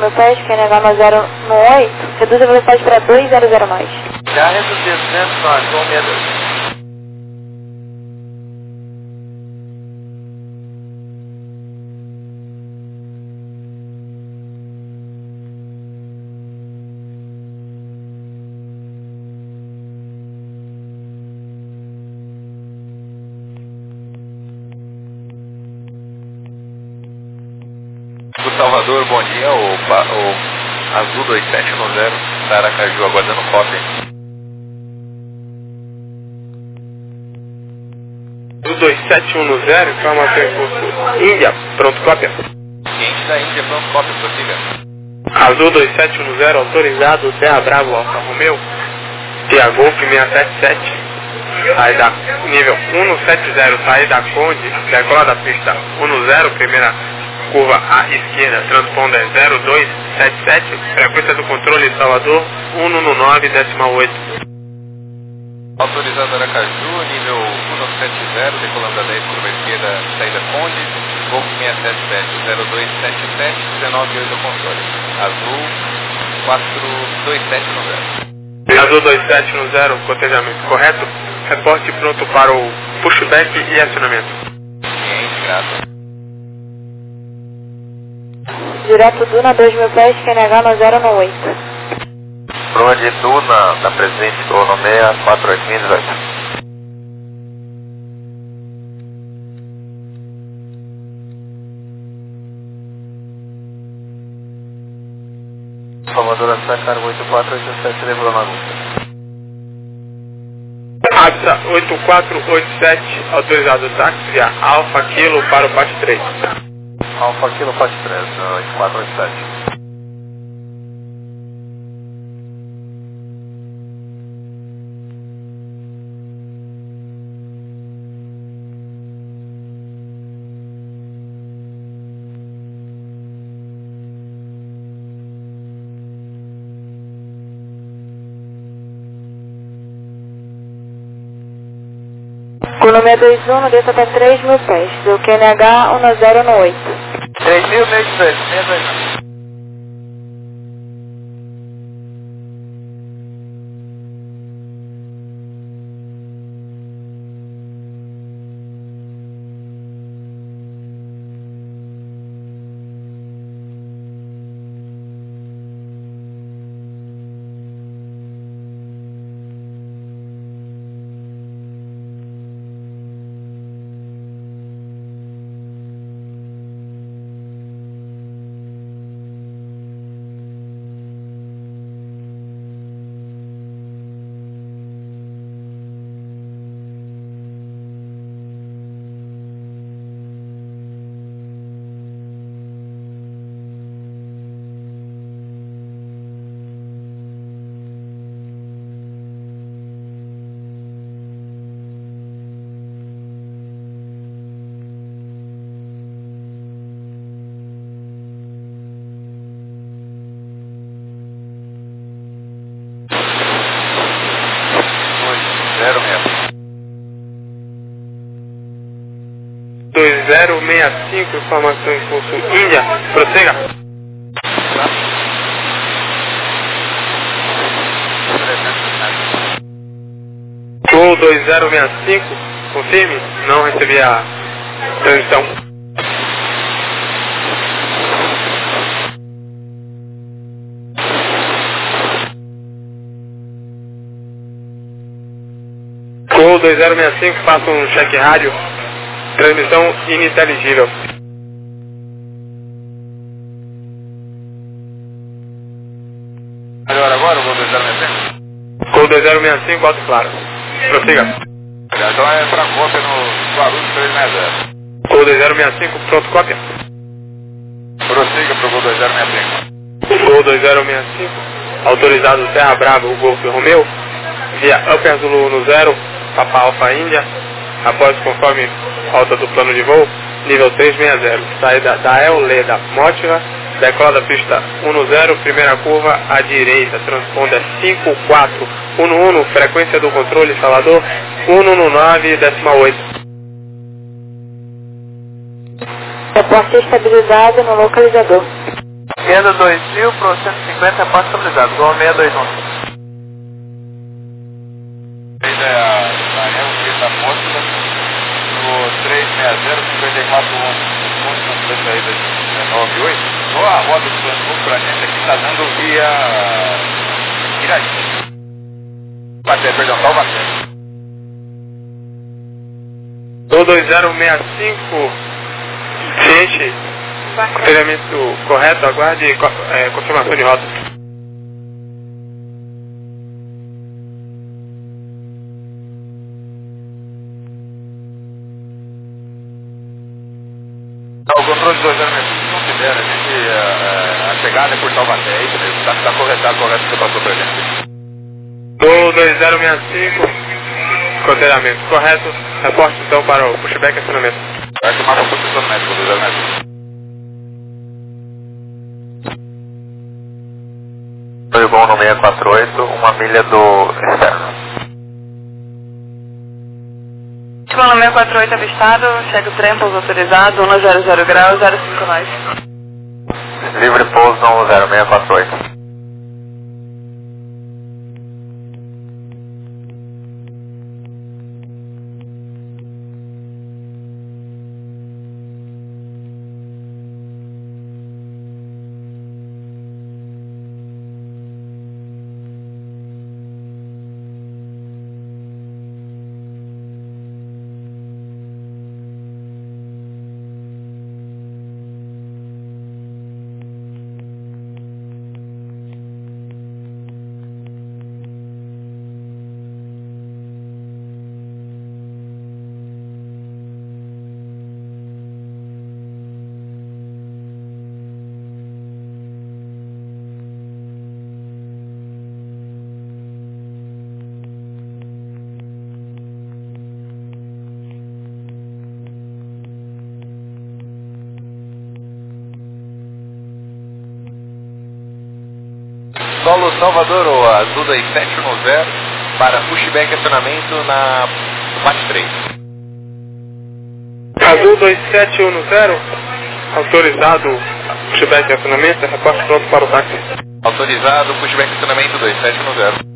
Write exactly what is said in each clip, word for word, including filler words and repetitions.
mil pés, Q N H nove zero oito, reduz a velocidade para dois zero zero nós. Já reduziu duzentos nós, com medo. Do Salvador, bom dia, o, o Azul dois sete um zero, da Aracaju, aguardando cópia. Azul dois sete um zero, informação em curso Índia, pronto, cópia. Cliente da Índia, pronto, cópia, prossiga. Azul dois sete um zero, autorizado, Terra Bravo, Alfa Romeo, Tia Golf seiscentos e setenta e sete, saída nível cento e setenta, saída Conde, decola da pista dez, primeira curva à esquerda, transponder zero dois sete sete, frequência do controle Salvador cento e nove, décima oito. Autorizado Aracaju, nível cento e setenta, decolando a dez, curva esquerda, saída Conde, Golf seiscentos e setenta e sete, zero dois sete sete, dezenove oito controle. Azul quatro dois sete um zero. Azul dois sete um zero, cotejamento correto. Reporte pronto para o pushback e acionamento. Cliente, graças. Direto Duna dois mil pés, Q N H nove zero oito. Prova de Duna, da Presidente Colonomea, quatro oito mil dezoito. Salvador Alfa Cargo oito quatro oito sete, levou na multa. ABSA oito quatro oito sete, autorizado táxi via Alfa Kilo para o P A T três. Alfa Kilo P A T três, oito quatro oito sete. Colômbia dois um, desça até três mil pés, do Q N H um zero oito. três mil, meio de dois, meio de dois. dois zero seis cinco, informação em curso Índia, prossiga. Gol dois zero seis cinco, confirme, não recebi a transmissão. Gol dois zero seis cinco, faça um cheque rádio. Transmissão ininteligível. Melhor agora, o Gol dois zero seis cinco? Gol dois zero seis cinco, alto claro. Prossiga. Então é para cópia no Guarulhos três seis zero. Gol dois zero seis cinco, pronto, cópia. Prossiga para o Gol dois zero seis cinco. Gol dois zero seis cinco, autorizado Terra Brava, o Golf Romeo, via Upper Zulu no zero, Papa Alfa Índia, após conforme alta do plano de voo, nível trezentos e sessenta, saída da Euleda Mótiva, decola da pista dez, primeira curva à direita, transponder cinco quatro um um, frequência do controle Salvador cento e nove, décima oito. Reporte estabilizado no localizador. Esquerda dois mil para cento e cinquenta, reporte autorizado. Gol seis dois um. Ele é a Daniel da Apóstola, no três seis zero, cinquenta e quatro onze, na saída de nove oito. Ou a roda do plano pra gente aqui tá dando via Iraí. Baté, perdão, Taubaté. Gol dois zero seis cinco, ciente, treinamento correto, aguarde é, confirmação de rota. O controle dois zero seis cinco não tiver, a gente, a, a chegada é por Taubaté, é isso mesmo, tá, tá correto, tá correto que você passou pra gente. Gol dois zero seis cinco, contreinamento correto, reporte então para o pushback acionamento. Vai tomar o posicionamento do dois zero seis cinco. Foi bom no seis quatro oito, uma milha do externo. Tipo, no seis quatro oito avistado, segue o trem, pouso autorizado, um zero zero graus, zero cinco nós. Livre pouso no zero seis quatro oito. Solo Salvador, o Azul dois sete um zero, para pushback acionamento na P A T três. Azul dois sete um zero, autorizado pushback acionamento, reporte pronto para o táxi. Autorizado, pushback acionamento dois sete um zero.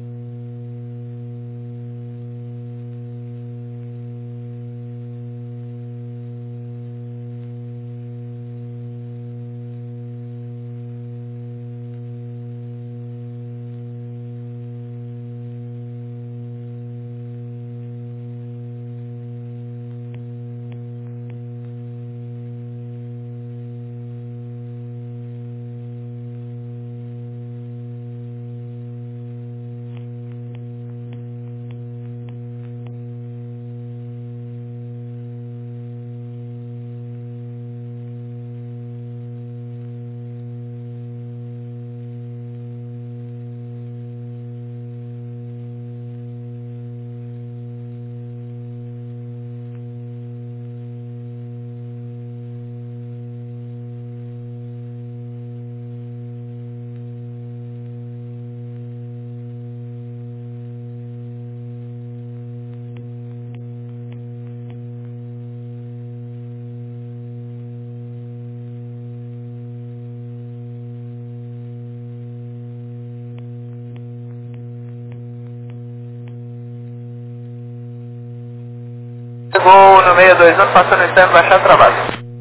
Chegou no seis dois um, passando o externo, baixar trabalho.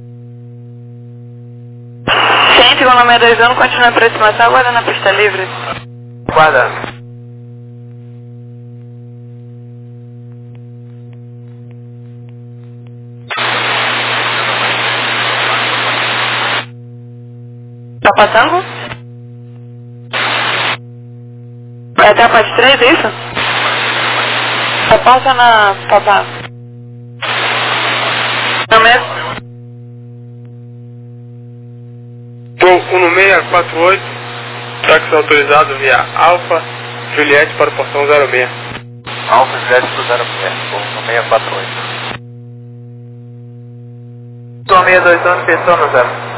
Sim, chegou no seis dois um, continua a aproximação, aguardando a pista livre. Guardando. Tá passando? Vai até a P A T três, é isso? Só passa na... Papá. Não mesmo? Gol um seis quatro oito, táxi autorizado via Alfa, Juliette para o portão zero seis. Alfa Juliette para o zero seis, no seis quatro oito. Estou seis dois um, questão no zero.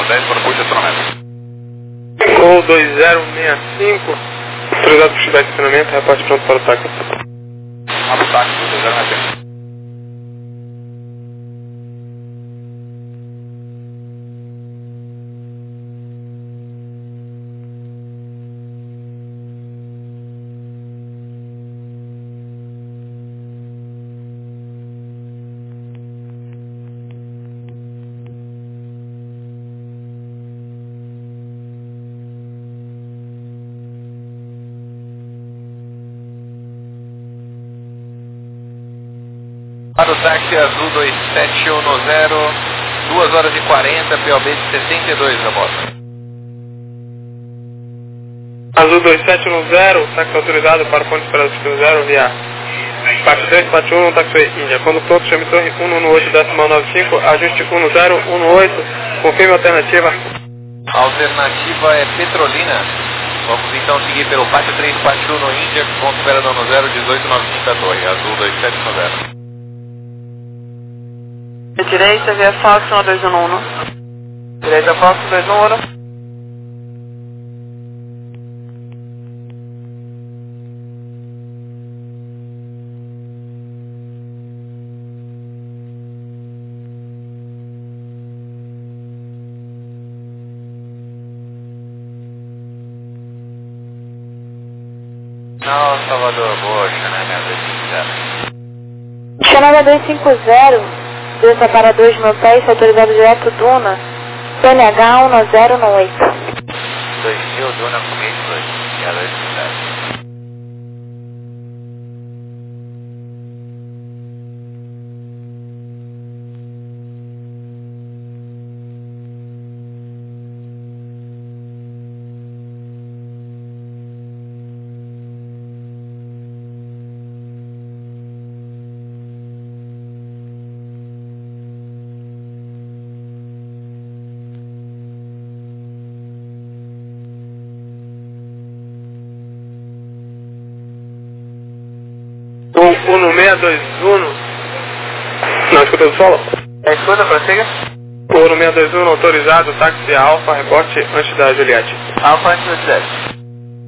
dez para o posicionamento. Gol dois zero seis cinco, autorizado para feedback de estacionamento, reporte pronto para o táxi. Abre o táxi do dois zero seis cinco. Para o táxi azul dois sete um zero, duas horas e quarenta, P O B de sessenta e dois a moto. Azul dois sete um zero, táxi autorizado para o ponto de esperado um zero via Parte três, parte um, táxi Índia. Quando pronto, chame torre um um oito, decimal nove cinco, ajuste um zero um oito, confirme a alternativa. A alternativa é Petrolina. Vamos então seguir pelo Parte três, parte um no Índia, ponto de esperado um zero, dezoito nove cinco a torre, azul dois sete um zero. Direita, via Fox um dois um um. Direita, Fox dois um um. Não, Salvador, boa, Xanana dois cinco zero. Xanana dois cinco zero, desça para dois mil pés, autorizado direto Duna, P N H um zero um oito. dois mil, Duna comigo, dois, e a dois cinco zero. um seis dois um, não escuta do solo? É, escuta, prossiga. um seis dois um, autorizado, táxi Alfa, reporte antes da Juliette. Alfa antes da Juliette.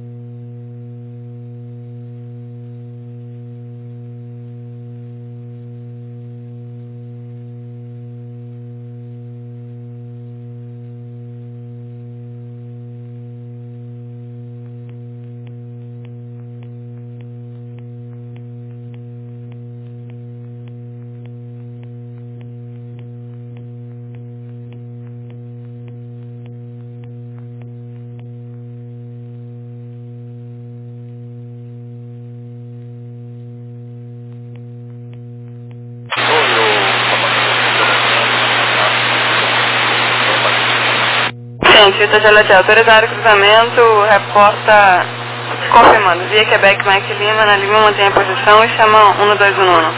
Pista Juliette, autorizado cruzamento, reporta confirmando, via Quebec Mike Lima, na Lima mantém a posição e chama um dois um um.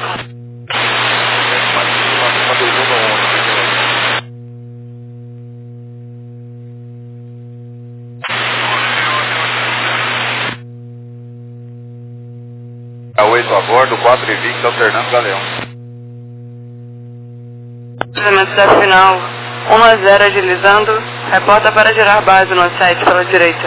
A oito a bordo, quatro e vinte, alternando Galeão. Cruzamento da final um a zero agilizando, reporta para girar base no site pela direita.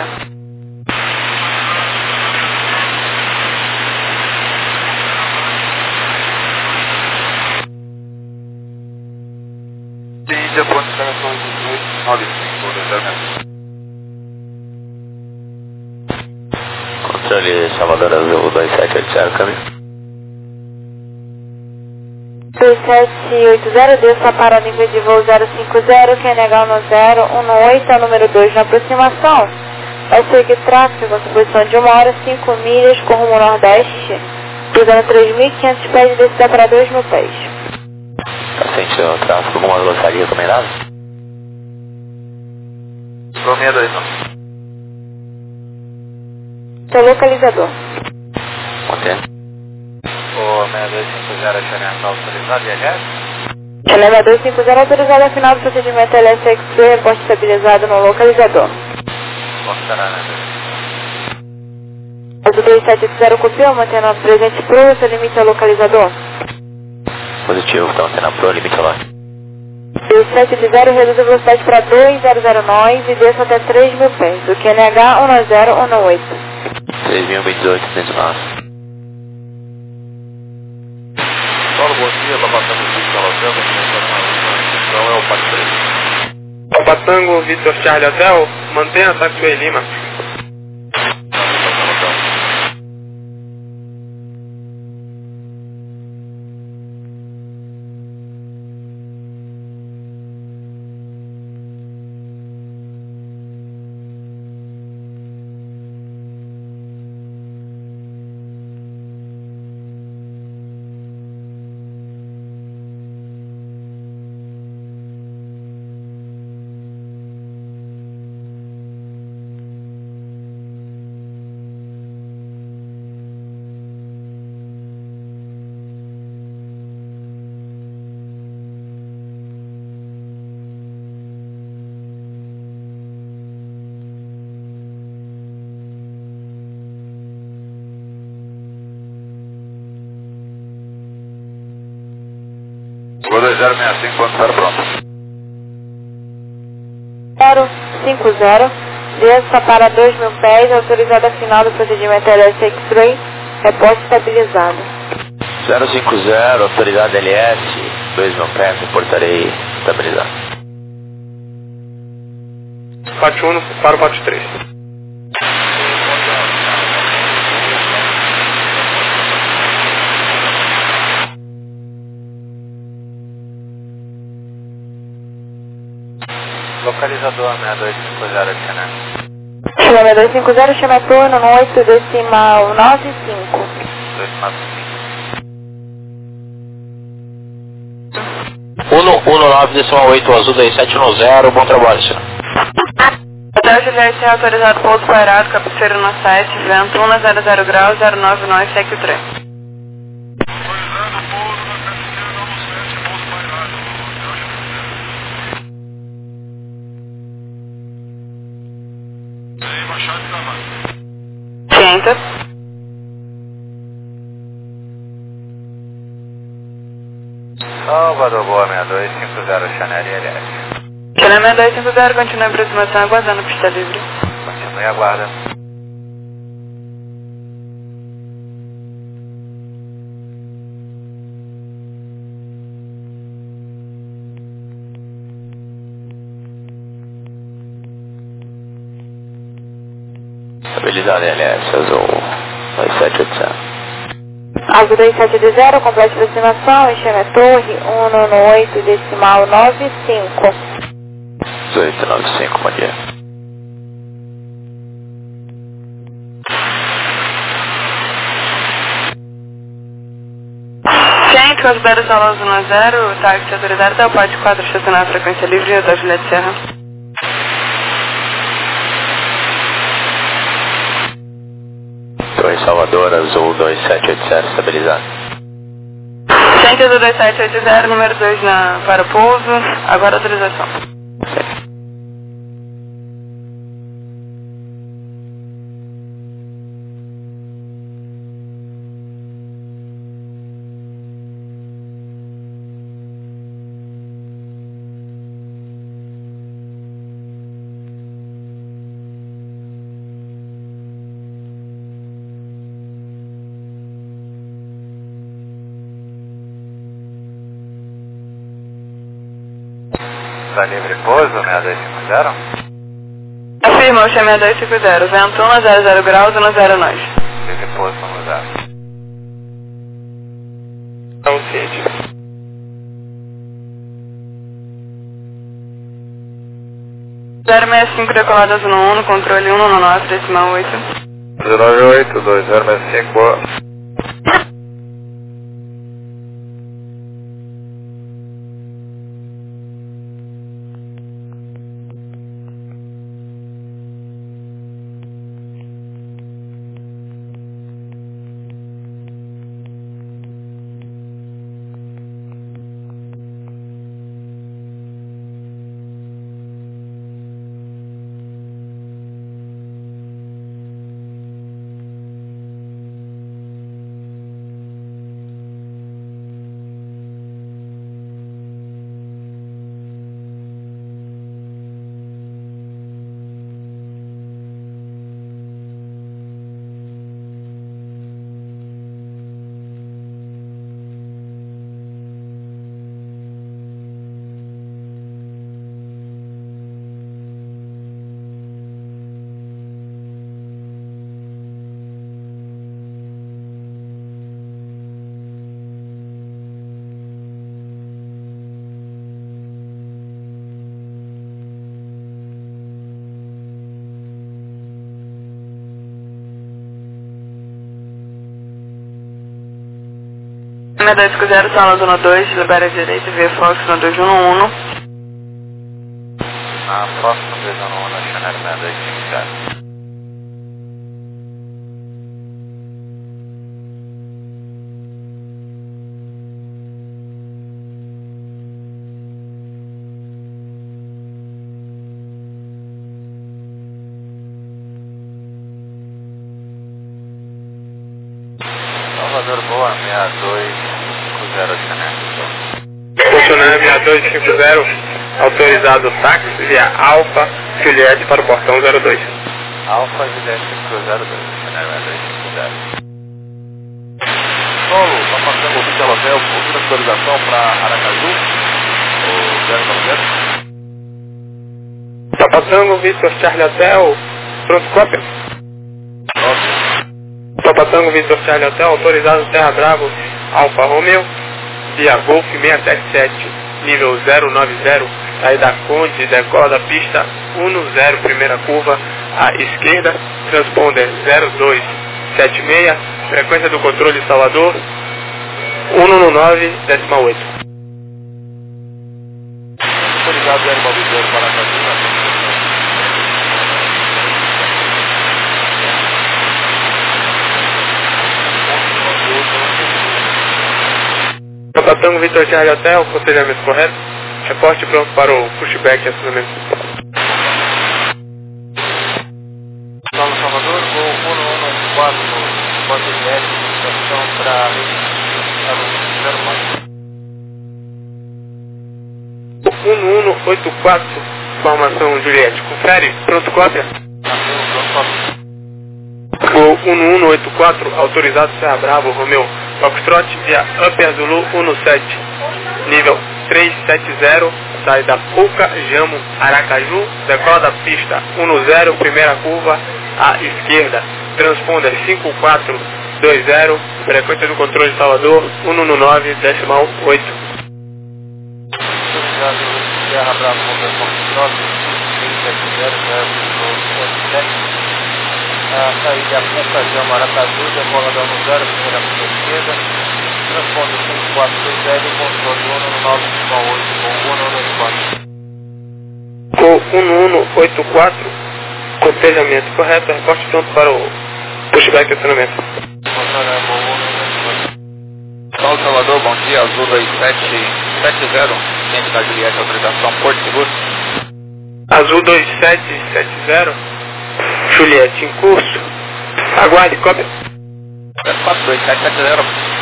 Índia, ponto de instalação dezoito nove cinco, determinado. Controle Salvador Azul dois sete oito zero, caminho. dois sete oito zero, desça para nível de voo zero cinco zero, Q N H um zero um oito, é o número dois na aproximação. Vai seguir tráfego com posição de uma hora, cinco milhas, com rumo nordeste, cruzando três mil e quinhentos pés e descida para dois mil pés. Tá sentindo o tráfego, alguma velocidade recomendada? Gol seis dois um. Seu localizador. Ok. O seis dois cinco zero, Xanana autorizado e H S? Xanana dois cinco zero, autorizado a final do procedimento L S X P, reporte estabilizado no localizador. O dois sete oito zero copiou, mantendo a presente pro, seu limite ao localizador. Positivo, está mantendo a pro, limite ao lote. sete de zero, reduz a velocidade para dois zero zero nós e desça até três mil pés. O Q N H um nove zero um nove oito. três mil e dezoito, cento e nove. Paulo, bom dia, Babatango Vitor Hotel, então é o Pato três. Babatango Vitor Charlie Hotel, mantenha a Taxiway Lima. Vou dois zero seis cinco, ponto zero, pronto. zero cinco zero, desça para dois mil pés, autorizada final do procedimento L S X-Ray, reporte estabilizado. zero cinco zero, autoridade L S, dois mil pés, reportarei estabilizado. Pato um para o Pato três. Localizador seis dois cinco zero aqui, né? Chama seis dois cinco zero, chama turno no oito decimal nove cinco. dois nove cinco. um nove decimal oito, azul dois sete um zero, bom trabalho, senhor. Hotel Juliette autorizado pouso pairado, cabeceira no sete, vento um zero zero graus, zero nove nove, segue o trem. Cienta. Salvador Boa seis dois cinco zero, Chanel L S. Chanel seis dois cinco zero, continue a aproximação, aguardando pista livre. Continue aguardando. Estabilidade L S, azul dois sete oito zero. Azul dois sete oito zero, complete aproximação, enxerga torre um nove oito decimal nove cinco. dezoito nove cinco, bom dia. Gente, considera o Saloso um zero, táxi autoridade da parte quatro, estacionar a frequência livre, Hotel Juliette Serra. Torre Salvador, azul dois sete oito zero, estabilizado. Gente, azul dois sete oito zero, número dois na, para o pouso, agora autorização. Está livre pouso, seis dois cinco zero? Afirma, o seis dois cinco zero, vento um zero zero graus, um zero nós. Livre pouso, vamos usar. Então, ciente. zero seis cinco decolado azul um, no controle um nove nove decimal oito. zero nove oito, dois zero seis cinco, boa. seis dois cinco zero, sala zona dois, libera a direita, via Fox no dois um um. Na próxima dois um um, na Chanel seis dois cinco zero. Salvador, boa, seis dois cinco zero, Chanel. Funcionário seis dois cinco zero, autorizado táxi via Alfa Juliette para o portão zero dois. Alfa Juliette cinco zero dois, Chanel seis dois cinco zero. Solo, está passando o Vitor Hotel, futura autorização para Aracaju, o zero nove zero. Está passando o Vitor Charlie Hotel, pronto, cópia. Papatango Vitor Charlie Hotel, autorizado Terra Bravo, Alfa Romeo, via Golf seiscentos e setenta e sete, nível zero nove zero, saída Conde, decola da pista um zero, primeira curva, à esquerda, transponder zero dois sete seis, frequência do controle Salvador, cento e nove, décima oito. Autorizado zero nove zero para Aracaju. Papatango Vitor Charlie Hotel, aconselhamento correto. Reporte pronto para o pushback e acionamento. Solo Salvador, voo um um oito quatro, Porto Direto, estação para zero mais. um um oito quatro, formação Juliette. Confere, pronto cópia. Voo um um oito quatro, autorizado Serra Bravo, Romeo, Foxtrot via Upper Zulu um sete, nível trezentos e setenta, saída Pouca, Jamo, Aracaju, decola da pista um zero, primeira curva, à esquerda, transponder cinco quatro dois zero, frequência do controle de Salvador, cento e nove, decimal oito. Autorizado Serra Bravo, Romeo, Foxtrot, trezentos e setenta, zero sete. A saída Pouca, Jamo, Aracaju, decola da um zero, primeira curva esquerda, transponder cinco quatro dois zero, controle cento e nove, decimal oito, com cento e um um oito quatro, cotejamento correto, reporte pronto para o pushback e acionamento. Solo Salvador, bom dia, Azul dois sete sete zero, cliente da Juliette, autorização Porto Seguro. Azul dois sete sete zero, Juliette em curso, aguarde, cópia. zero quatro dois sete sete zero.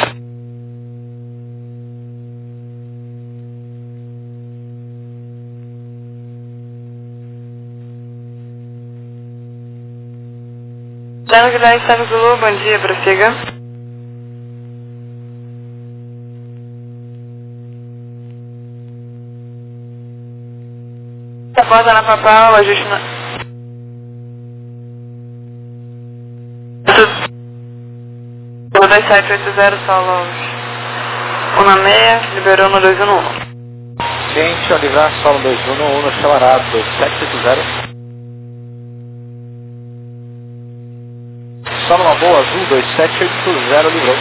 Tango Juliette, Tango Zulu, bom dia, prossiga. Porta na Papal, ajuste na... dois sete oito zero, solo um seis, liberou no dois um um. Cliente, ao livrar, solo dois um um, no chamarado dois sete oito zero. Solo uma boa, Azul dois sete oito zero, livrou.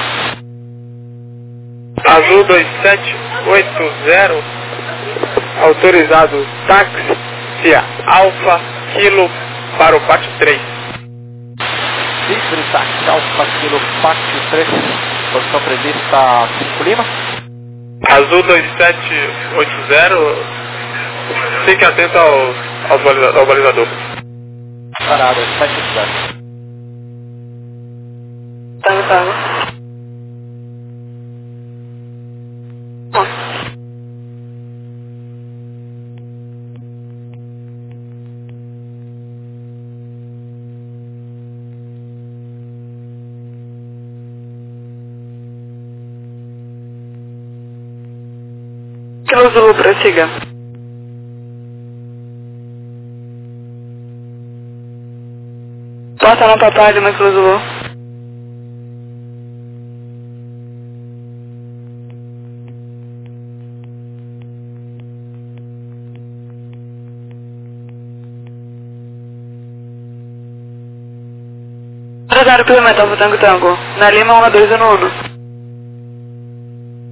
Azul dois sete oito zero, autorizado táxi via Alfa Kilo para o pátio três. Victor táxi Alfa Kilo pátio três, posição prevista cinco Lima. Azul dois sete oito zero, fique atento ao, ao, baliza, ao balizador. Parada, dois sete oito zero. Tango, tango. Kilo Zulu, prossiga. Porta na Papai, Lima Kilo Zulu. Zero quilômetro, Tango Tango. Na Lima, um dois um um.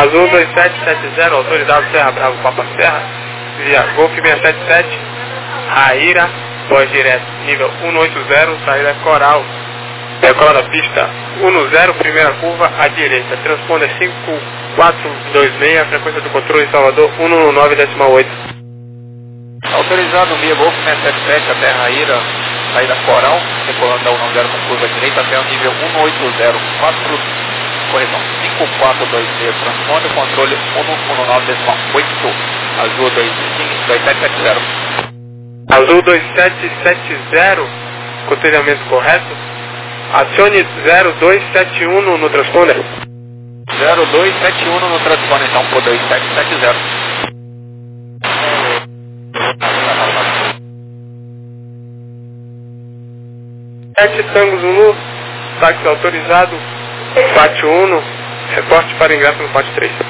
Azul dois sete sete zero, autorizado Serra Bravo Papa Serra, via Golf seiscentos e setenta e sete, Raíra, voz direto, nível cento e oitenta, saída Coral, decola da pista cento, primeira curva à direita, transponder cinco quatro dois seis, frequência do controle Salvador cento e nove decimal oito. Autorizado via Golf seiscentos e setenta e sete até Raíra, saída Coral, decolando da cento com curva à direita até o nível cento e oitenta, quatro, correção, cinco quatro dois seis, transponder controle cento e nove decimal oito, Azul dois sete sete zero. Azul dois sete sete zero, cotelhamento correto. Acione zero dois sete um no transponder. zero dois sete um no transponder, então, por dois sete sete zero. sete Tango Zulu, táxi autorizado, pátio um, reporte para ingresso no pátio três.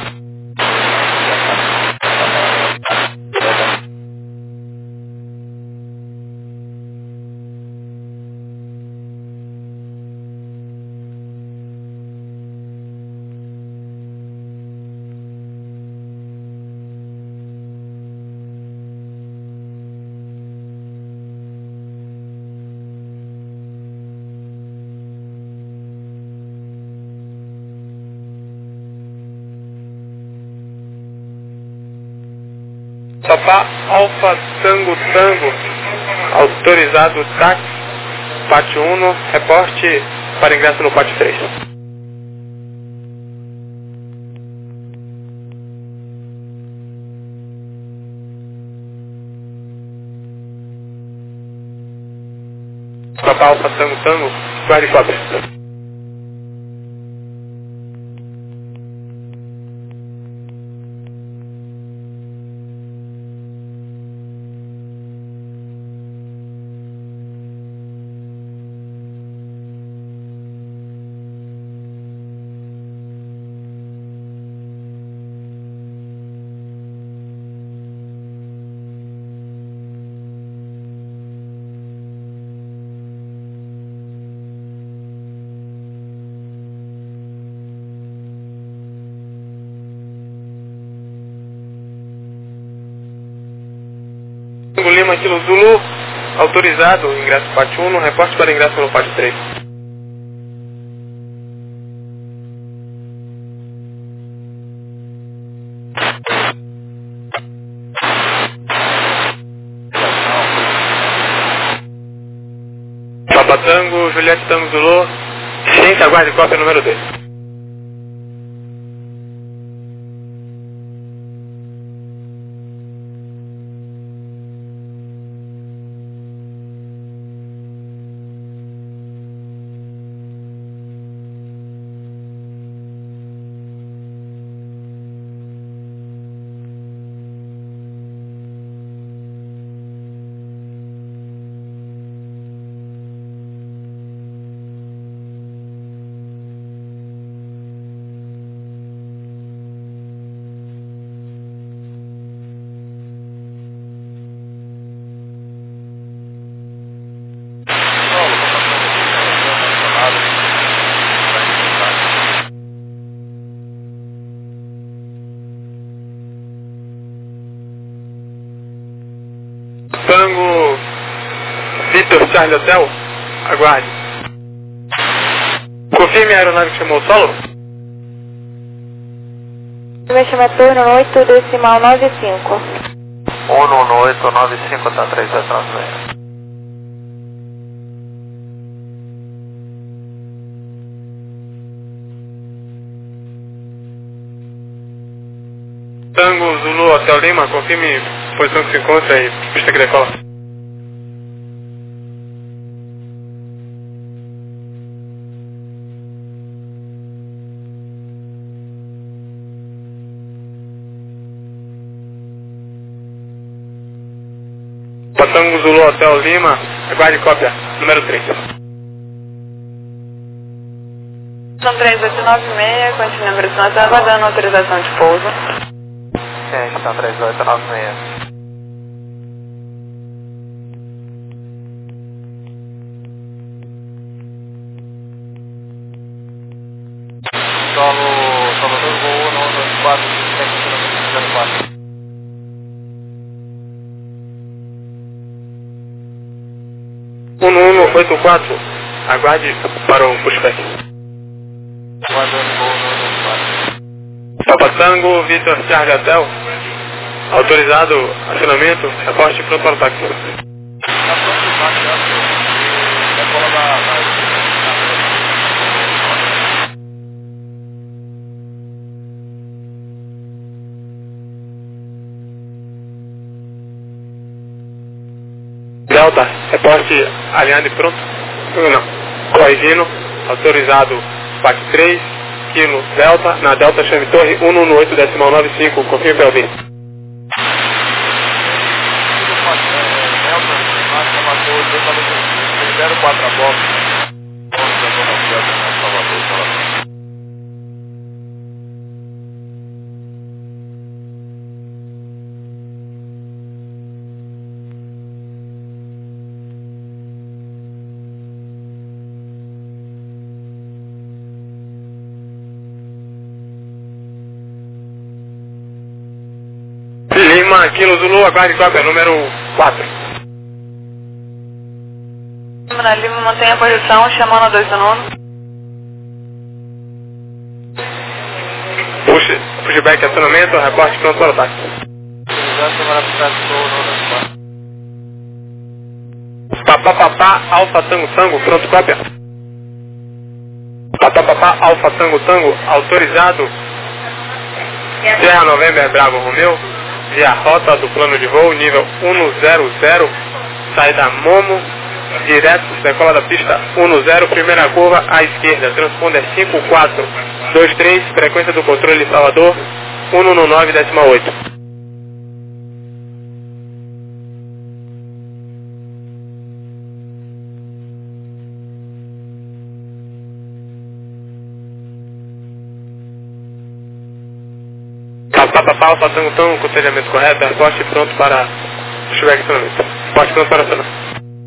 Papá Alfa Tango Tango, autorizado táxi, pátio um, reporte para ingresso no pátio três. Papá Alfa Tango Tango, guarde cópia. Lima Kilo Zulu, autorizado, ingresso pátio um, reporte para ingresso no pátio três. Papa Tango, Juliette Tango Zulu, ciência, aguarde cópia número dois. Tango Vitor Charlie Hotel, aguarde. Confirme a aeronave que chamou o solo. Vai chamar turno oito decimal nove cinco. um oito nove cinco, tá três zero nove seis. Tango Zulu Hotel Lima, confirme posição que se encontra aí, pista que decola. Tango Zulu Hotel Lima, aguarde cópia, número três. São três oito nove seis, continua a versão, está aguardando autorização de pouso. Sim, está três oito nove seis. Solo, Salvador, voo um dois quatro um um oito quatro, aguarde para o pushback. Aguardando voo no um um quatro. Papa Tango, Victor Charlie Hotel, autorizado acionamento, reporte pronto para o táxi. Na próxima parte, já decola da... da... Delta, reporte alinhado e pronto. Não, corrigindo, autorizado parte três, Kilo Delta, na Delta chame Torre um um oito decimal nove cinco, confirme para ouvir. zero quatro a bola. Salvador, Lima, Kilo Zulu, aguarde cópia, número quatro. Na Lima, mantenha a posição, chamando a dois do nono. Push, pushback, acionamento, reporte pronto para o táxi. Papá, papá, alfa, tango, tango, pronto, cópia. Papá, papá, alfa, tango, tango, autorizado. Serra November, Bravo, Romeu, via rota do plano de voo, nível um zero zero, saída Momo, direto, decola da pista um zero, primeira curva à esquerda, transponder cinco quatro dois três, frequência do controle Salvador, um um nove decimal oito. Papapá, alfa, tango, tango, conselhamento correto, reporte pronto para pushback acionamento. Reporte pronto para acionamento.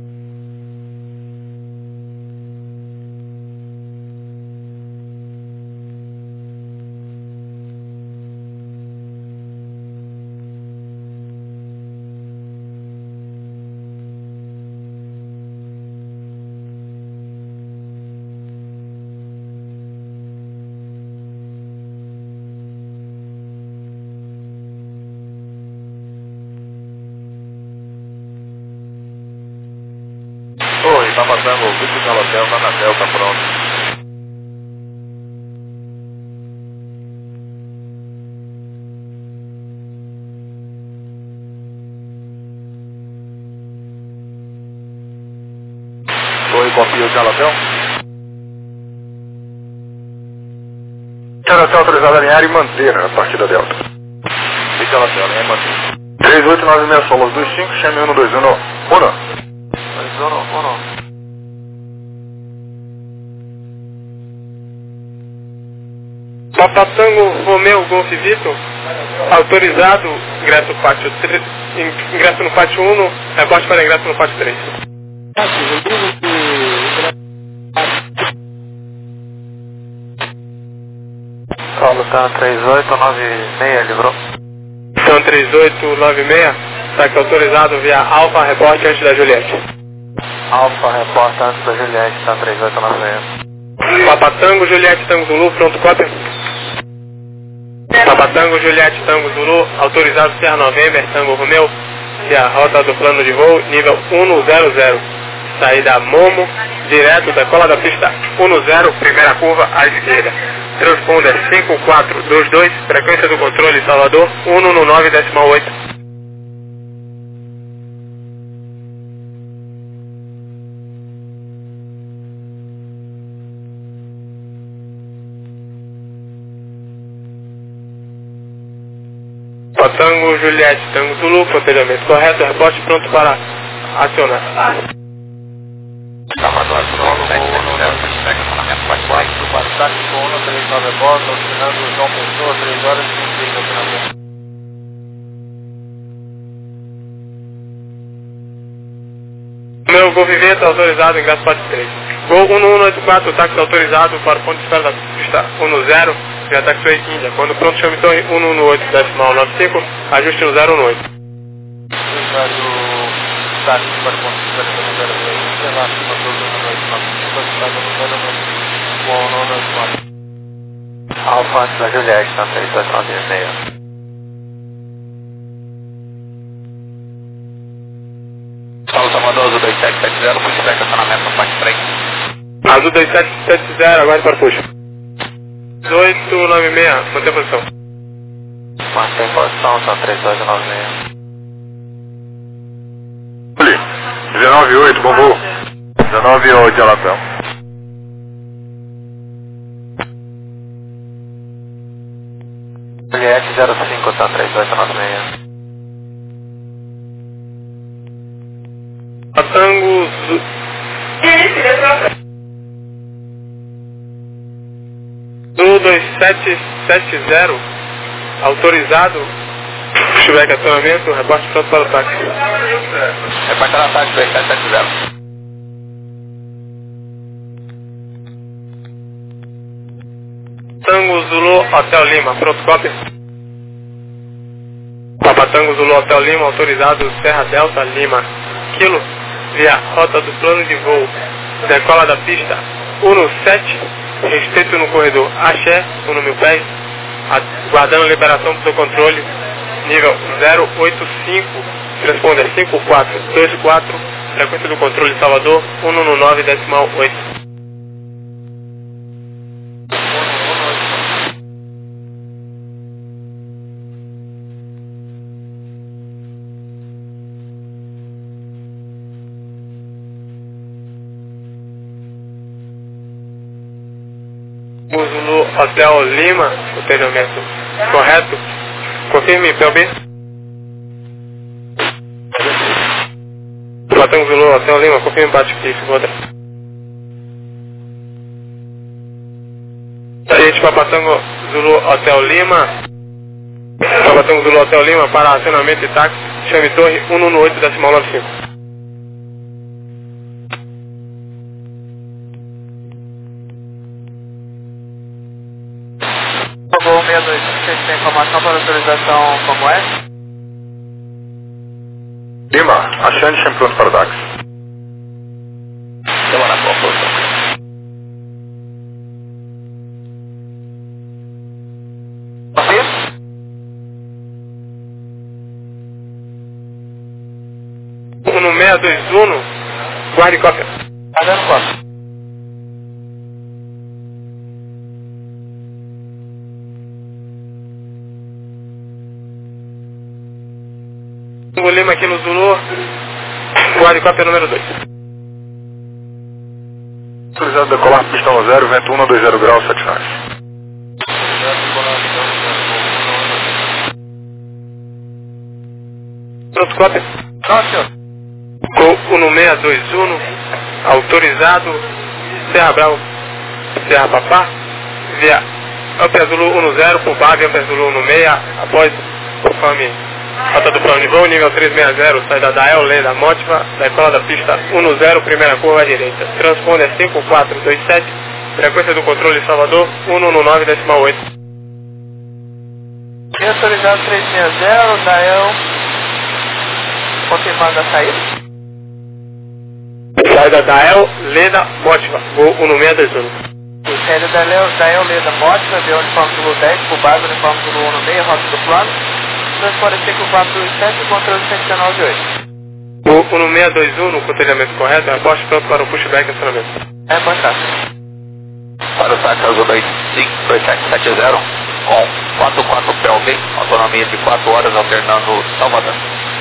Oi, tá passando o Victor Charlie Hotel, tá na Delta, pronto. Oi, copia o Charlie Hotel? Charlie Hotel autorizado a alinhar e manter a partir da Delta. Victor Charlie Hotel, alinhar e manter. três oito nove seis solos dois cinco, chame um dois um um. Zona ou não? Papa Tango, Romeu, Golf Vitor, autorizado, ingresso, pátio três, ingresso no pátio um, reporte para ingresso no pátio três. Paulo, tá três oito nove seis, livrou. Então três oito nove seis, está aqui autorizado via Alfa, reporte antes da Juliette. Alfa, reporta antes da Juliette, tá três oito nove seis. Papa Tango, Juliette, Tango Zulu, pronto, cópia. Papa Tango, Juliette, Tango Zulu, autorizado Serra November, Tango Romeu, via rota do plano de voo, nível um zero zero. Saída Momo, direto, decola da pista um zero, primeira curva à esquerda. Transponder cinco quatro dois dois, frequência do controle Salvador, um um nove decimal oito. Tango, Juliette, Tango Zulu, protegimento correto, reporte pronto para acionar. Salvador, solo, pega acionamento, pode pode. Ataque com um três nove bordo, assinando João Pessoa, três horas e vinte e seis acionamento. Meu Gol Viventa autorizado, ingresso pátio três. Gol um um oito quatro, táxi autorizado para o ponto de espera da pista um zero, já taxiway Índia. Quando pronto, chame torre um um oito decimal nove cinco, ajuste no zero um oito. Obrigado, táxi para o ponto de zero zero Índia, lá acima do zero nove nove cinco, assustado no zero nove nove. Alfa antes da Juliette, na três dois nove seis. Paulo Salvador, Azul dois sete sete zero, pushback acionamento no parte três. Azul dois sete sete zero, aguarde para push. oito nove seis, mantém a posição. Mantém posição, são três dois nove seis. dezenove oito, bom voo. dezenove oito de Alapel. Juliette zero cinco, tá três dois nove seis. Tango Zu... Zulu dois sete sete zero, autorizado. Pushback acionamento, reporte pronto para o táxi. Reparte para o táxi dois sete sete zero. Tango Zulu Hotel Lima, pronto, cópia. Papa Tango Zulu Hotel Lima, autorizado Serra Delta Lima, quilo, via rota do plano de voo, decola da pista um sete, restrito no corredor Axé, um mil pés, guardando liberação do seu controle, nível zero oito cinco, transponder cinco quatro dois quatro, frequência do controle Salvador, um um nove decimal oito. Zulu Hotel Lima, o treinamento correto. Confirme, P L B. Patango Zulu Hotel Lima, confirme, bate fixo, roda. Gente, Papatango Zulu Hotel Lima. Papatango Zulu Hotel Lima, para acionamento e táxi, chame torre um um oito decimal nove cinco. Voo seis dois, vocês têm informação para autorização como é? Lima, Axé, chame pronto para o táxi. Demora boa posição. um seis dois um, guarde cópia. Tá dando cópia. Tango Lima aqui no Zulu, guarde cópia número dois. Autorizado decolar pistão zero, vento um a dois zero graus, sete reais. Pronto, cópia. Não, senhor. Com um seis dois um, autorizado, Serra Bravo, Serra Papá, via Amper Zulu um zero, por base Amper Zulu um seis, após, conforme rota do plano de voo, nível trezentos e sessenta, saída da El Leda Motiva, decola da pista um zero, primeira curva à direita. Transponder cinco quatro dois sete, frequência do controle Salvador, um um nove decimal oito. Autorizado trezentos e sessenta, da El, confirmando a saída. Saída da El Leda Motiva, voo um seis dois um. Saída da El, da El Leda Motiva, via uniforme Zulu dez, por base uniforme Zulu um seis, rota do plano. Transponder cinco quatro dois sete, controle cento e nove oito. O um seis dois um, no controlhamento correto, reporte pronto para o pushback acionamento. É, pode estar. Para o táxi Azul dois cinco dois sete sete zero, com quatro quatro P L B, autonomia de quatro horas, alternando Salvador.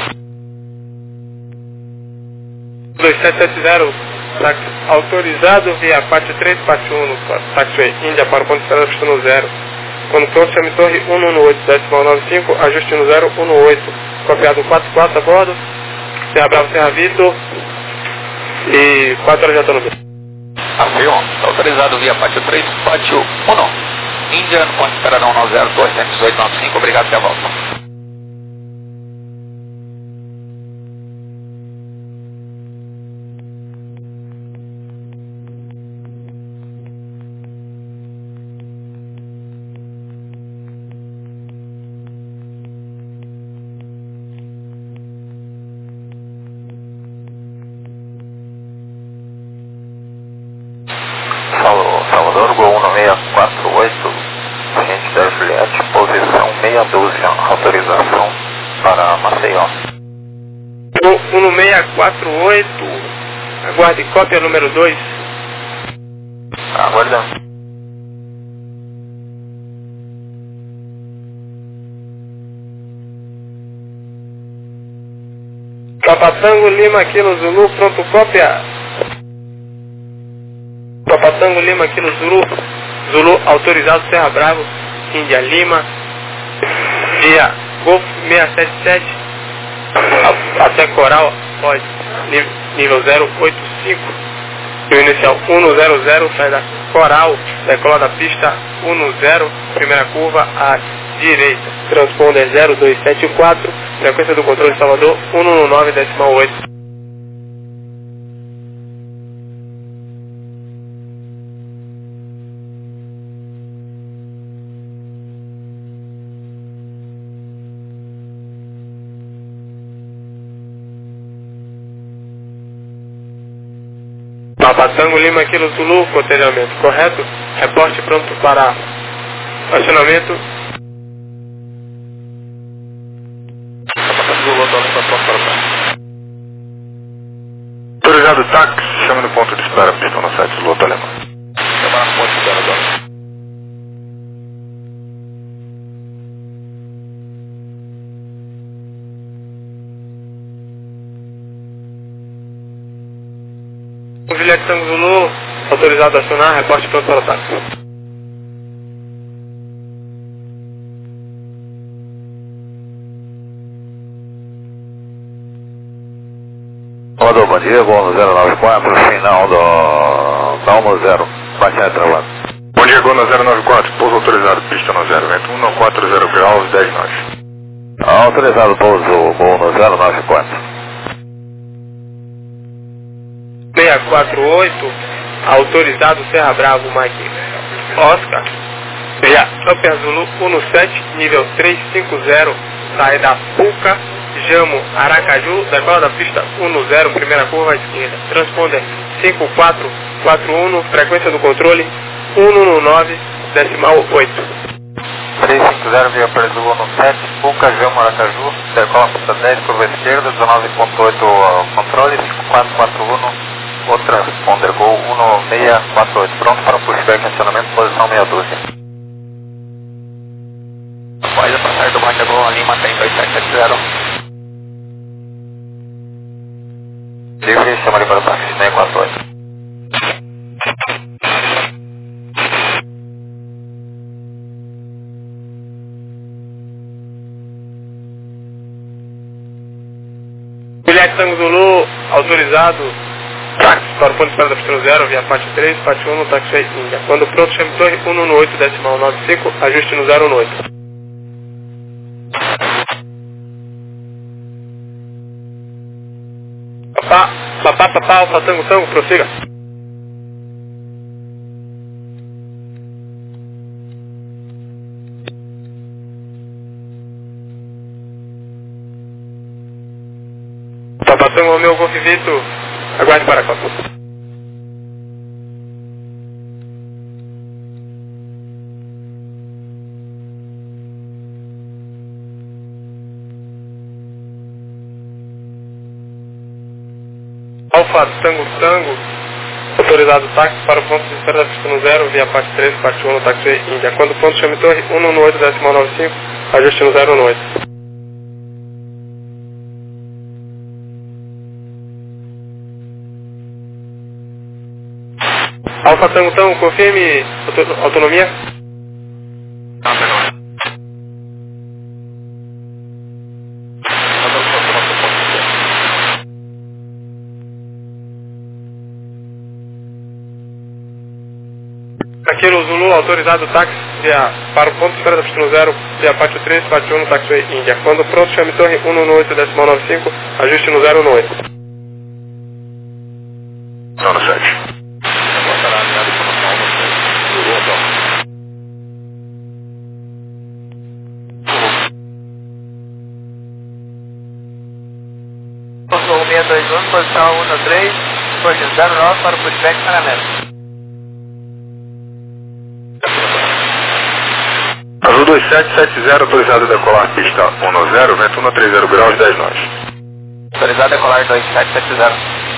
dois sete sete zero, táxi autorizado via parte três, parte um, taxiway Índia para o ponto de estrada pista no zero. Condutor, chame torre um um oito decimal nove cinco, ajuste no zero um oito, copiado quatro quatro a bordo, Serra Bravo, Serra Vitor e quatro horas de autonomia. Avião, autorizado via pátio três, pátio um. Índia, no ponto de espera não nove zero dois sete oito nove cinco, obrigado pela volta. autorização para Maceió. um seis quatro oito, aguarde cópia número dois. Aguardando. Papa Tango Lima Kilo Zulu, pronto cópia. Papa Tango Lima Kilo Zulu, Zulu autorizado Serra Bravo, Índia Lima, via Golf seiscentos e setenta e sete, até Coral, pode, nível zero oito cinco, e o inicial um zero zero, sai da Coral, decola da pista um zero, primeira curva à direita, transponder zero dois sete quatro, frequência do controle Salvador um um nove decimal oito. Papa Tango Lima Kilo Zulu, cotelhamento correto, reporte pronto para acionamento. Autorizado táxi, chama no ponto de espera, pistão no sete, Lua Alemã. Chama no ponto de espera agora. Juliette Tango Zulu, autorizado a acionar, reporte pronto para o táxi. Rodou, bom dia, Gol zero nove quatro, final do Dalmo zero, baixando travando. Bom dia, Gol zero nove quatro, pouso autorizado, pista no zero, vento um quatro zero graus, dez nós. Autorizado pouso, Gol no zero nove quatro. seis quatro oito, autorizado Serra Bravo, Mike Oscar, via Upper Zulu um sete, nível trezentos e cinquenta, sai da Puca, Jamo, Aracaju, decola da pista um zero, primeira curva à esquerda, transponder cinco quatro quatro um, frequência do controle um um nove decimal oito. trezentos e cinquenta via Upper Zulu um sete, Puca, Jamo, Aracaju, decola pista dez, curva esquerda, dezenove ponto oito controle, cinco quatro quatro um. Outra transponder Gol um seis quatro oito, pronto para o pushback, acionamento, posição meia dúzia. Pode passar do Mike Gol Lima, tem dois sete sete zero. Livre, chama ali para o táxi seis quatro oito. Juliette Tango Zulu, autorizado táxi para o ponto de espera da pista zero, via parte três, parte um, táxi Índia. Quando pronto, chame torre um um oito decimal nove cinco, ajuste no zero um oito. Papá, papá, papá, alfa, tango, tango, prossiga. Papá, tango, meu Golf Vito, aguarde para a costa. Alfa Tango Tango, autorizado táxi para o ponto de espera da pista no zero, via parte três, parte um, táxi Índia. Quando pronto, chame torre um um oito decimal nove cinco, ajuste no zero um oito. Alfa Tango Tango, confirme auto autonomia. Aquilo Zulu, autorizado táxi via, para o ponto de espera da pista zero, via parte três, parte um, táxi Índia. Quando pronto, chame torre um um oito decimal nove cinco, ajuste no zero um oito. Zona sete. seis dois um, posição um três, corrida zero nove para o pushback paralelo. Azul dois sete sete zero, autorizado a decolar pista um zero, vento um trinta graus, dez nós. Autorizado a decolar dois sete sete zero.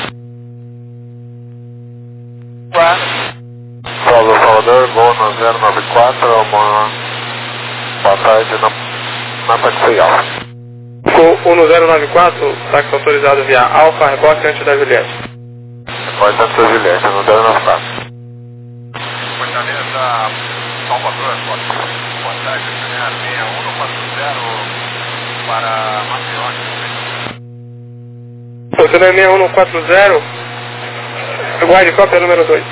Salve Salvador, voo no zero nove quatro, boa tarde, na, na táxi Alfa. Com um zero nove quatro, táxi autorizado via Alfa, rebote antes da Juliette. Rebote antes da Juliette, no zero nove quatro. Fortaleza, Salvador, boa tarde, seis um quatro zero para Maceió. Fortaleza seis um quatro zero, aguarde cópia número dois.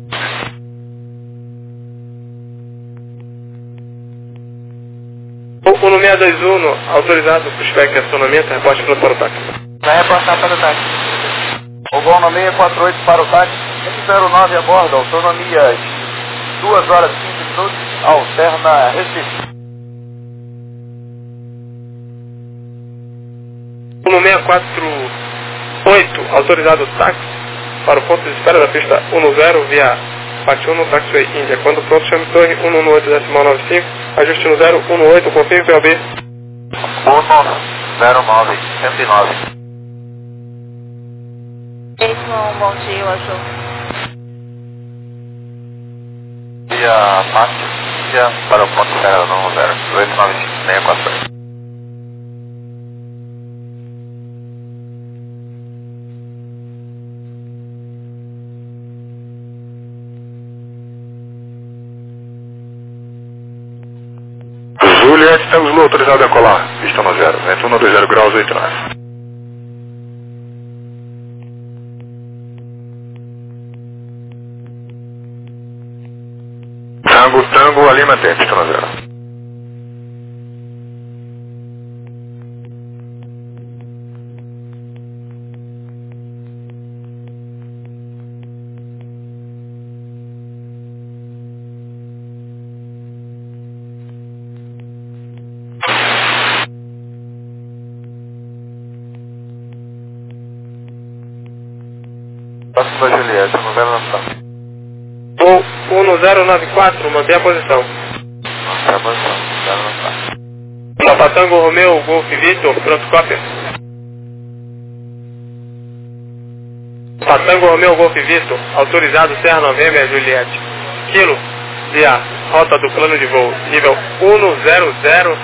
O um seis dois um, autorizado, pushback e acionamento, reporte piloto para o táxi. Vai reportar para o táxi. O voo no seis quatro oito para o táxi, zero nove a bordo, autonomia duas horas e quinze minutos, alterna Recife. um seis quatro oito, autorizado táxi para o ponto de espera da pista um zero via Pati um, Taxiway Índia. Quando pronto, chame torre um um oito decimal nove cinco, ajuste no zero um oito, confirme P O B. um zero nove, cento e nove. Um bom dia, eu acho. Via Pati, via para o ponto de espera do um zero, oito nove cinco seis quatro oito. Juliette, estamos no autorizado a decolar, pista no zero, vento um trinta graus, oito nós. Tango, Tango, Lima tem, pista no zero. Próximo da Juliette, no zero nove quatro. Voo um zero nove quatro, mantenha a posição. Mantém a posição, zero nove quatro. Papa Tango Romeo, Golf Vitor, pronto, cópia. Papa Tango Romeo, Golf Vitor, autorizado Serra Novembro, Juliette. Quilo, via rota do plano de voo, nível um zero zero,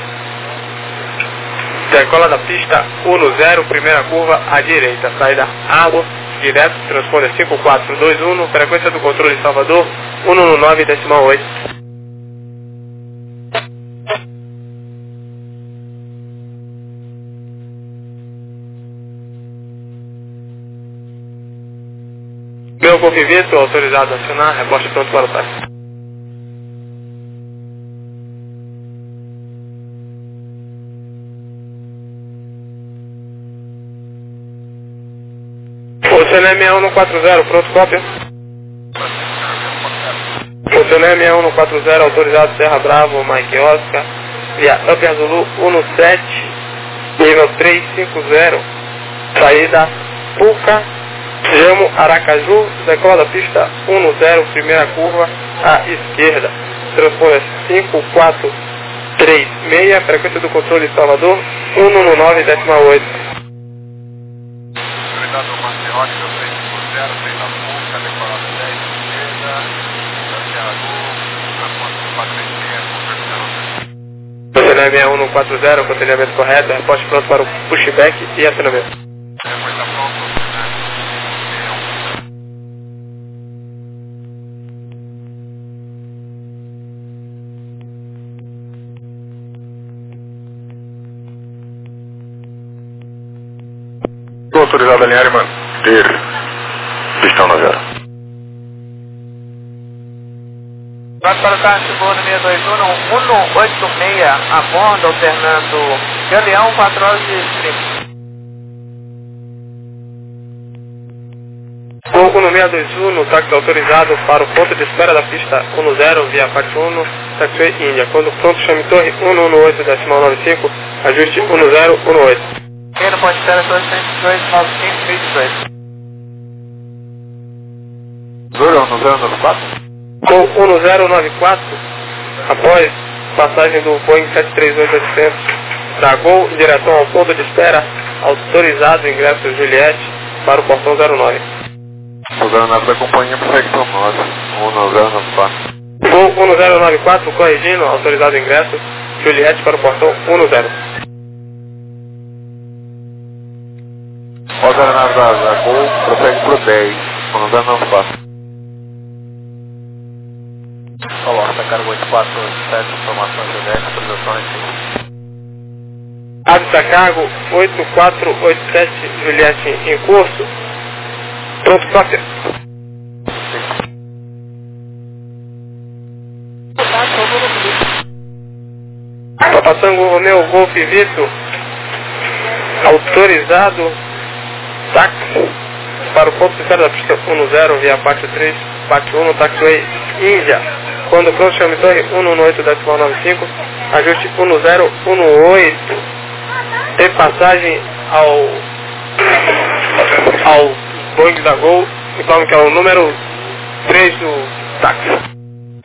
decola da pista um zero, primeira curva à direita, saída água, direto, transponder cinco quatro dois um, frequência do controle de Salvador, um um nove decimal oito. Meu Golf Vitor, autorizado a acionar, reposte pronto para o táxi. O C N M seis um quatro zero, pronto, cópia. O C N M seis um quatro zero, autorizado Serra Bravo, Mike Oscar, via Upper Zulu um sete, nível três cinco zero, saída Puca, Gemo, Aracaju, decola da pista um zero, primeira curva à esquerda, transponder cinco quatro três seis, frequência do controle de Salvador, um um nove decimal oito. Autorizado Maceió, nível três cinco zero, três da Puca, decolada dez, esquerda, Santiago, transporte quatro três seis, C N M seis um quatro zero, com alinhamento correto, reposte pronto para o pushback e acionamento. depois está pronto, né? Autorizado a alinhar e manter pistão no zero. Vai para o táxi, voo no seis dois um, um oito seis, a bordo, alternando Galeão, quatro horas e trinta. Voo no seis dois um, táxi autorizado para o ponto de espera da pista um zero, via Pati um, Taxiway Índia. Quando pronto, chame torre um um oito decimal nove cinco, ajuste um zero um oito. Quem não pode esperar dois dois nove cinco vinte e dois. Zero no zero nove quatro. Com um zero nove quatro, após passagem do Boeing sete três oito oitocentos da Gol em direção ao ponto de espera, autorizado ingresso Juliette para o portão zero nove. O zero nove da companhia Perfecto nove, um zero nove quatro. Gol um zero nove quatro, corrigindo, autorizado ingresso Juliette para o portão um zero. O zero nove da, da Gol, prossegue para o dez, um zero nove quatro. Coloca cargo oito quatro oito sete, informação Juliette, autorização em Avisa cargo oito quatro oito sete, Juliette em curso. Pronto para ser. Papa Tango Romeo Golf Vito, autorizado táxi para o ponto de espera da pista um zero via parte três, parte um, taxiway Índia. Quando pronto, chame torre um um oito decimal nove cinco, ajuste um zero um oito, dê passagem ao ao Boeing da Gol, então que é o número três do táxi.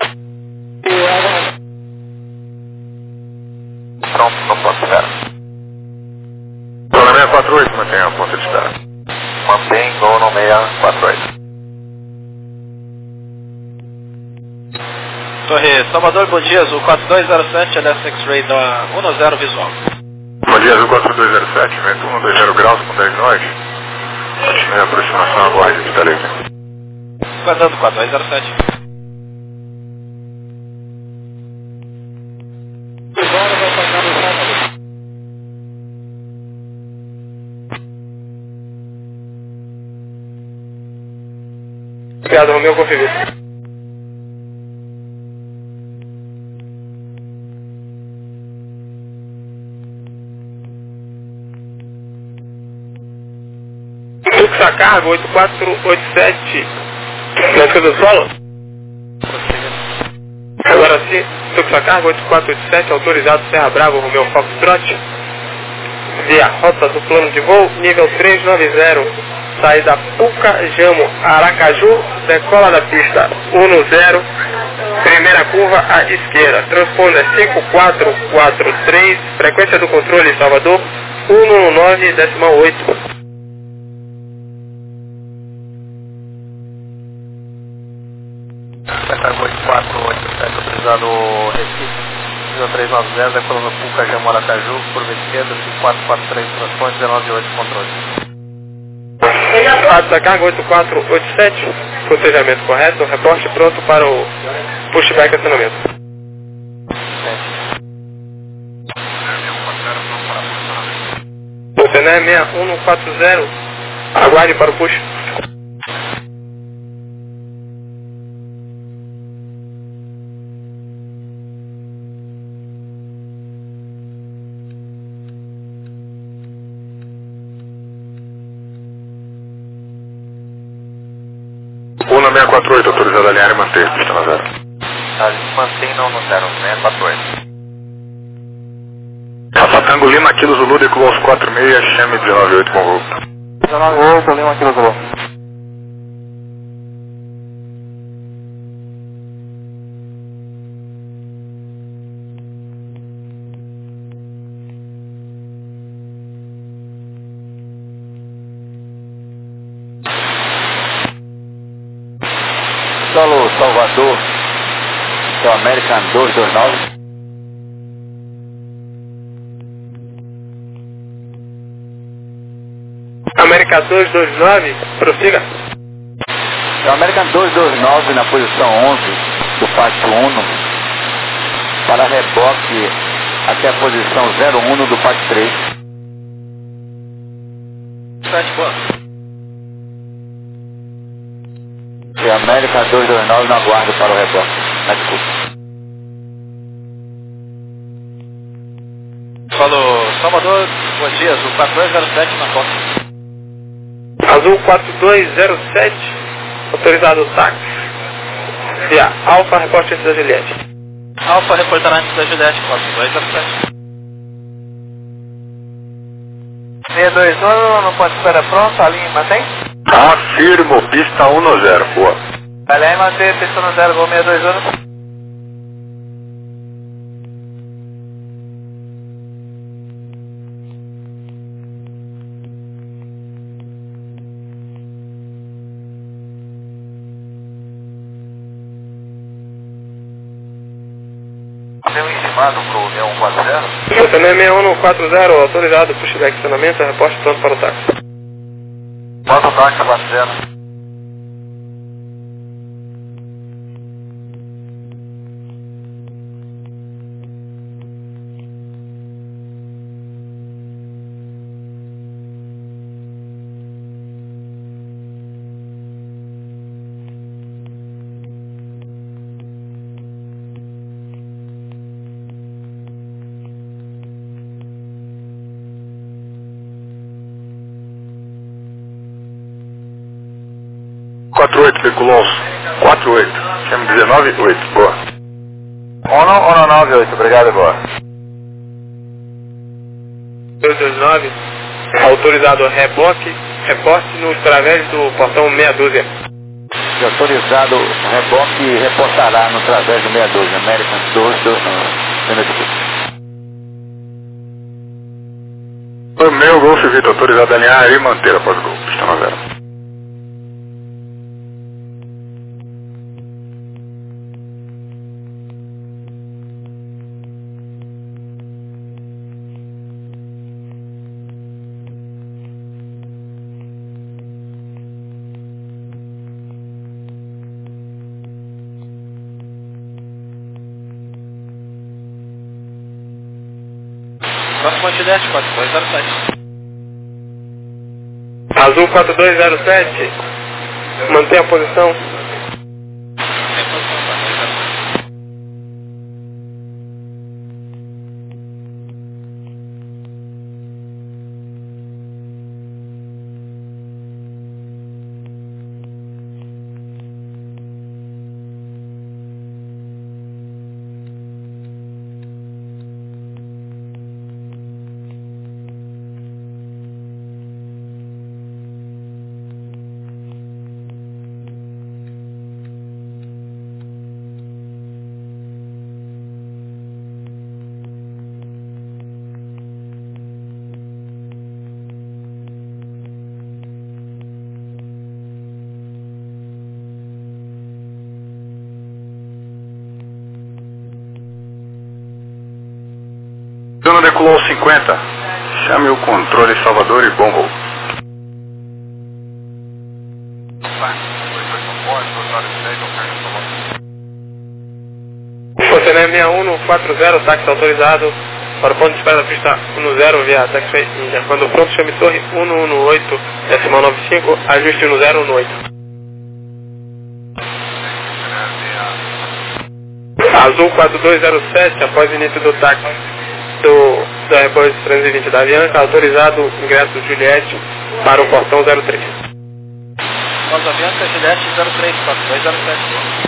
Pronto, no ponto de espera. Gol seis quatro oito, mantém a ponta de espera. Mantém Gol no seis quatro oito. Torre Salvador, bom dia, Azul quatro dois zero sete, L S X-Ray da um zero visual. Bom dia, Azul quatro dois zero sete, vento um dois zero graus com dez nós. Continue a aproximação agora de televisão. Guardando quatro dois zero sete. Obrigado, Romeu, confirmo. Fluxa cargo oito quatro oito sete, na esquerda do solo. Agora sim, fluxa cargo oito quatro oito sete, autorizado Serra Bravo, Romeu Foxtrot, via rota do plano de voo, nível trezentos e noventa, saída Puca Jamo, Aracaju, decola da pista um zero, primeira curva à esquerda, transponder cinco quatro quatro três, frequência do controle Salvador, um um nove decimal oito. Cargo oito quatro oito sete, autorizado Recife, nível trezentos e noventa, decolando Puca Jamo, Aracaju, curva esquerda, cinco quatro quatro três, transponder dezenove oito, controle. Alta carga oito quatro oito sete, cotejamento correto, reporte pronto para o pushback acionamento. Você não é seis um quatro zero, aguarde para o push. um seis quatro oito, autorizado a alinhar e manter, pista na zero. Mantém não no zero, seis quatro oito. Papa Tango Lima, Kilo Zulu, decolou aos quatro seis, chame dezenove oito com voo. dezenove oito, Lima, Kilo Zulu. Solo Salvador, do American dois dois nove. América dois dois nove, prossiga. Do American dois dois nove na posição onze do pátio um, para reboque até a posição zero um do pátio três. sete, boa. E América dois dois nove no aguardo para o reboque. Na desculpa. Falou, Salvador, bom dia, Azul quatro dois zero sete na foto. Azul quatro dois zero sete, autorizado táxi, via Alfa, reporte antes da Juliette. Alfa reportará antes da Juliette, quatro dois zero sete. seis dois um, não pode esperar pronto, a linha mantém? Afirmo, pista um zero, boa. A linha mantém, pista no zero, gol seis dois um. confirmado para o União um quatro zero. Fontenay seis um um quatro zero, autorizado, puxa de acionamento, reporte pronto para o táxi. Bota o táxi quatro zero. quatro oito, Biculons. quatro oito. Chama dezenove oito. Boa. um um nove oito, obrigado, boa. dois dois nove, autorizado reboque, reporte no através do portão meia dúzia. E autorizado reboque reportará no através do meia dúzia, American dois dois nove. Meu Golf Vitor, autorizado a alinhar e manter após o gol. Pistão a zero. Próximo Antileste, quatro dois zero sete. Azul quatro dois zero sete, mantém a posição. Tem posição, quatro dois zero sete. Zona Decolon cinquenta. Chame o controle Salvador e bom voo. Fontenay seis um um quatro zero, táxi autorizado para o ponto de espera da pista um zero via Taxiway Índia. Quando pronto, chame torre um um um oito, decimal nove cinco, ajuste um zero um oito. Azul quatro dois zero sete, após início do táxi do, do Airbus trezentos e vinte da Avianca, autorizado ingresso Juliette para o portão zero três. Nós Avianca, Juliette zero três, quatro dois zero sete.